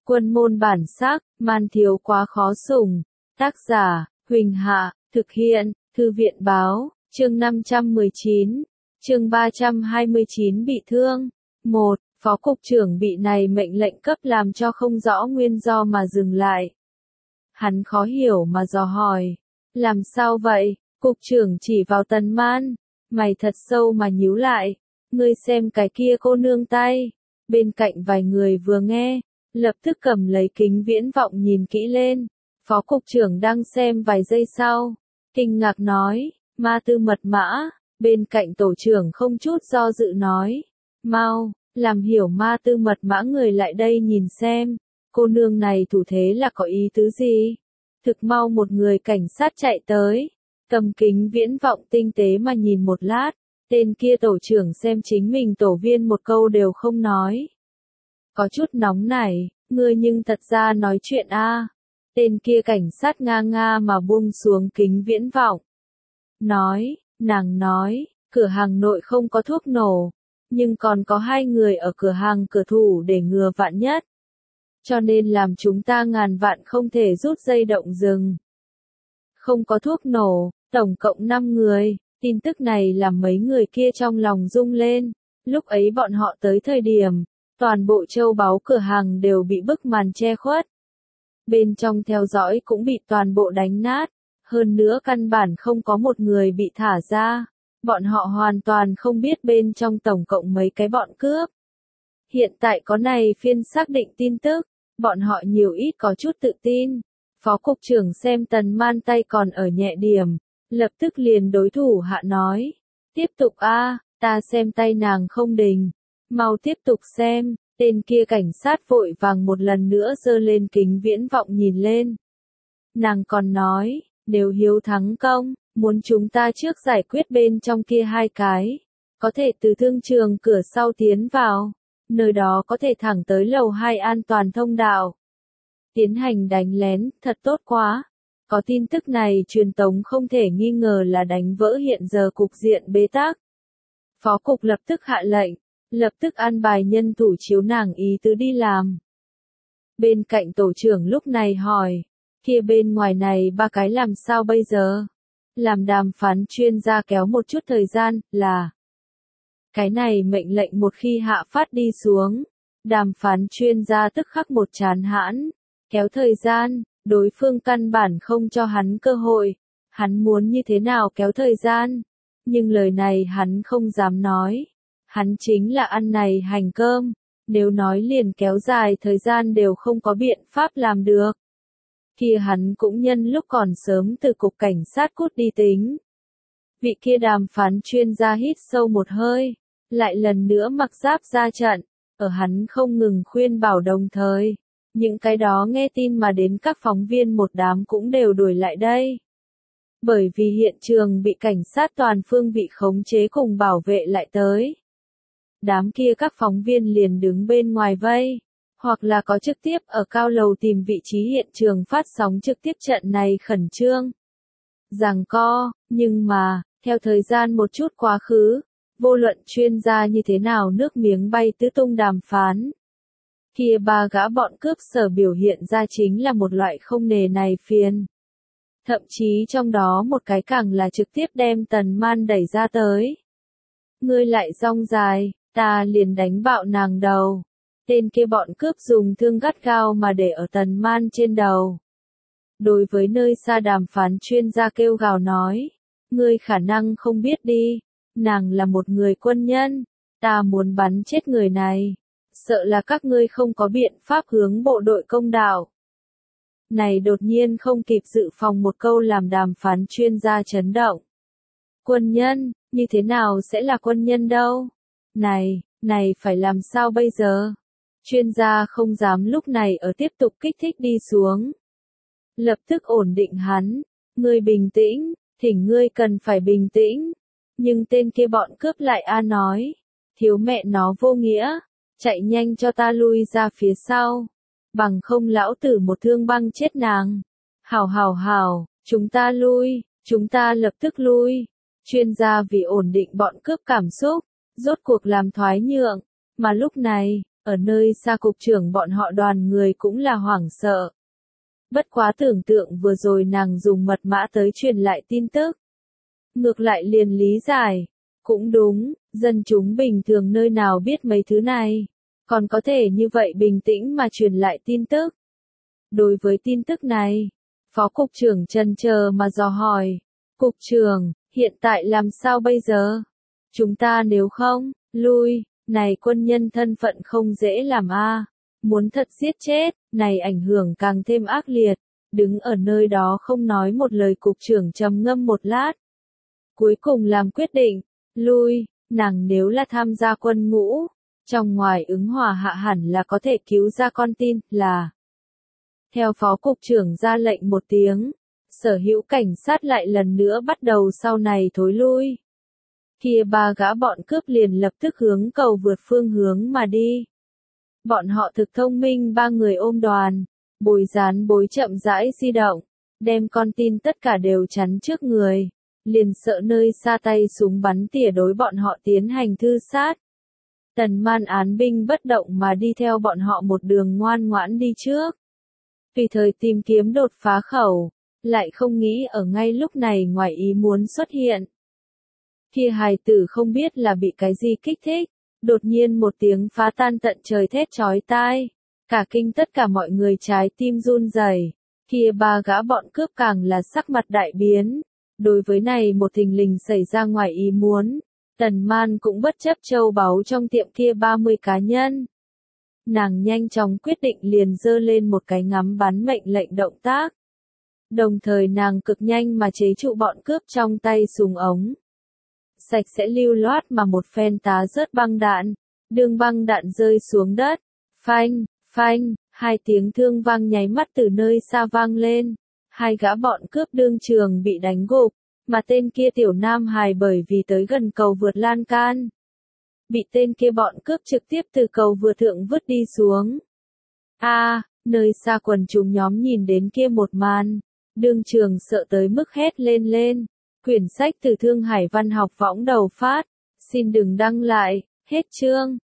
Quân môn bản sắc, man thiếu quá khó sủng. Tác giả, Huỳnh Hạ, thực hiện, Thư viện báo, chương 519, chương 329 bị thương. 1. Phó cục trưởng bị này mệnh lệnh cấp làm cho không rõ nguyên do mà dừng lại. Hắn khó hiểu mà dò hỏi. Làm sao vậy? Cục trưởng chỉ vào Tần Man. Mày thật sâu mà nhíu lại. Ngươi xem cái kia cô nương tay. Bên cạnh vài người vừa nghe, lập tức cầm lấy kính viễn vọng nhìn kỹ lên. Phó cục trưởng đang xem vài giây sau. Kinh ngạc nói, ma tư mật mã. Bên cạnh tổ trưởng không chút do dự nói. Mau, làm hiểu ma tư mật mã người lại đây nhìn xem. Cô nương này thủ thế là có ý tứ gì? Thực mau một người cảnh sát chạy tới. Cầm kính viễn vọng tinh tế mà nhìn một lát. Tên kia tổ trưởng xem chính mình tổ viên một câu đều không nói. Có chút nóng nảy, ngươi nhưng thật ra nói chuyện a. Tên kia cảnh sát nga nga mà buông xuống kính viễn vọng. Nàng nói, cửa hàng nội không có thuốc nổ, nhưng còn có 2 người ở cửa hàng cửa thủ để ngừa vạn nhất. Cho nên làm chúng ta ngàn vạn không thể rút dây động rừng. Không có thuốc nổ, tổng cộng 5 người, tin tức này làm mấy người kia trong lòng rung lên. Lúc ấy bọn họ tới thời điểm, toàn bộ châu báu cửa hàng đều bị bức màn che khuất. Bên trong theo dõi cũng bị toàn bộ đánh nát, hơn nữa căn bản không có một người bị thả ra. Bọn họ hoàn toàn không biết bên trong tổng cộng mấy cái bọn cướp. Hiện tại có này phiên xác định tin tức, bọn họ nhiều ít có chút tự tin. Phó cục trưởng xem Tần Man tay còn ở nhẹ điểm, lập tức liền đối thủ hạ nói. Tiếp tục a, ta xem tay nàng không đình. Mau tiếp tục xem. Tên kia cảnh sát vội vàng một lần nữa giơ lên kính viễn vọng nhìn lên. Nàng còn nói, nếu hiếu thắng công, muốn chúng ta trước giải quyết bên trong kia 2 cái. Có thể từ thương trường cửa sau tiến vào. Nơi đó có thể thẳng tới lầu 2 an toàn thông đạo. Tiến hành đánh lén, thật tốt quá. Có tin tức này truyền tống không thể nghi ngờ là đánh vỡ hiện giờ cục diện bế tắc. Phó cục lập tức hạ lệnh. Lập tức an bài nhân thủ chiếu nàng ý tứ đi làm. Bên cạnh tổ trưởng lúc này hỏi, kia bên ngoài này 3 cái làm sao bây giờ? Làm đàm phán chuyên gia kéo một chút thời gian, là. Cái này mệnh lệnh một khi hạ phát đi xuống, đàm phán chuyên gia tức khắc một chán hãn, kéo thời gian, đối phương căn bản không cho hắn cơ hội, hắn muốn như thế nào kéo thời gian, nhưng lời này hắn không dám nói. Hắn chính là ăn này hành cơm, nếu nói liền kéo dài thời gian đều không có biện pháp làm được. Kia hắn cũng nhân lúc còn sớm từ cục cảnh sát cút đi tính. Vị kia đàm phán chuyên gia hít sâu một hơi, lại lần nữa mặc giáp ra trận, ở hắn không ngừng khuyên bảo đồng thời. Những cái đó nghe tin mà đến các phóng viên một đám cũng đều đuổi lại đây. Bởi vì hiện trường bị cảnh sát toàn phương bị khống chế cùng bảo vệ lại tới. Đám kia các phóng viên liền đứng bên ngoài vây, hoặc là có trực tiếp ở cao lầu tìm vị trí hiện trường phát sóng trực tiếp trận này khẩn trương. Giằng co, nhưng mà, theo thời gian một chút quá khứ, vô luận chuyên gia như thế nào nước miếng bay tứ tung đàm phán. Kia 3 gã bọn cướp sở biểu hiện ra chính là một loại không nề này phiền. Thậm chí trong đó một cái càng là trực tiếp đem Tần Man đẩy ra tới. Ngươi lại rong dài. Ta liền đánh bạo nàng đầu. Tên kia bọn cướp dùng thương gắt gao mà để ở Tần Man trên đầu. Đối với nơi xa đàm phán chuyên gia kêu gào nói. Ngươi khả năng không biết đi. Nàng là một người quân nhân. Ta muốn bắn chết người này. Sợ là các ngươi không có biện pháp hướng bộ đội công đạo. Này đột nhiên không kịp dự phòng một câu làm đàm phán chuyên gia chấn động. Quân nhân, như thế nào sẽ là quân nhân đâu? Này phải làm sao bây giờ? Chuyên gia không dám lúc này ở tiếp tục kích thích đi xuống. Lập tức ổn định hắn. Ngươi bình tĩnh, thỉnh ngươi cần phải bình tĩnh. Nhưng tên kia bọn cướp lại nói. Thiếu mẹ nó vô nghĩa. Chạy nhanh cho ta lui ra phía sau. Bằng không lão tử một thương băng chết nàng. Hảo, chúng ta lui, chúng ta lập tức lui. Chuyên gia vì ổn định bọn cướp cảm xúc. Rốt cuộc làm thoái nhượng, mà lúc này, Ở nơi xa cục trưởng bọn họ đoàn người cũng là hoảng sợ. Bất quá tưởng tượng vừa rồi nàng dùng mật mã tới truyền lại tin tức. Ngược lại liền lý giải. Cũng đúng, dân chúng bình thường nơi nào biết mấy thứ này. Còn có thể như vậy bình tĩnh mà truyền lại tin tức. Đối với tin tức này, Phó Cục trưởng chần chờ mà dò hỏi. Cục trưởng, hiện tại làm sao bây giờ? Chúng ta nếu không, lui, này quân nhân thân phận không dễ làm a, muốn thật giết chết, này ảnh hưởng càng thêm ác liệt. Đứng ở nơi đó không nói một lời cục trưởng trầm ngâm một lát. Cuối cùng làm quyết định, lui, nàng nếu là tham gia quân ngũ, trong ngoài ứng hòa hạ hẳn là có thể cứu ra con tin, là. Theo phó cục trưởng ra lệnh một tiếng, sở hữu cảnh sát lại lần nữa bắt đầu sau này thối lui. Kia ba gã bọn cướp liền lập tức hướng cầu vượt phương hướng mà đi. Bọn họ thực thông minh, ba người ôm đoàn, bối rán bối chậm rãi di động, đem con tin tất cả đều chắn trước người, liền sợ nơi xa tay súng bắn tỉa đối bọn họ tiến hành thư sát. Tần Man án binh bất động mà đi theo bọn họ một đường ngoan ngoãn đi trước. Tùy thời tìm kiếm đột phá khẩu, lại không nghĩ ở ngay lúc này ngoài ý muốn xuất hiện. Kia hài tử không biết là bị cái gì kích thích, đột nhiên một tiếng phá tan tận trời thét chói tai, cả kinh tất cả mọi người trái tim run rẩy. Kia ba gã bọn cướp càng là sắc mặt đại biến. Đối với này một thình lình xảy ra ngoài ý muốn, Tần Man cũng bất chấp châu báu trong tiệm kia 30 cá nhân. Nàng nhanh chóng quyết định liền giơ lên một cái ngắm bắn mệnh lệnh động tác. Đồng thời nàng cực nhanh mà chế trụ bọn cướp trong tay súng ống. Sạch sẽ lưu loát mà một phen tá rớt băng đạn, đường băng đạn rơi xuống đất. Phanh, phanh, hai tiếng thương vang nháy mắt từ nơi xa vang lên. Hai gã bọn cướp đương trường bị đánh gục, mà tên kia tiểu nam hài bởi vì tới gần cầu vượt lan can. Bị tên kia bọn cướp trực tiếp từ cầu vượt thượng vứt đi xuống. Nơi xa quần chúng nhóm nhìn đến kia một màn, đương trường sợ tới mức hét lên lên. Quyển sách từ Thương Hải Văn học võng đầu phát, xin đừng đăng lại, hết chương.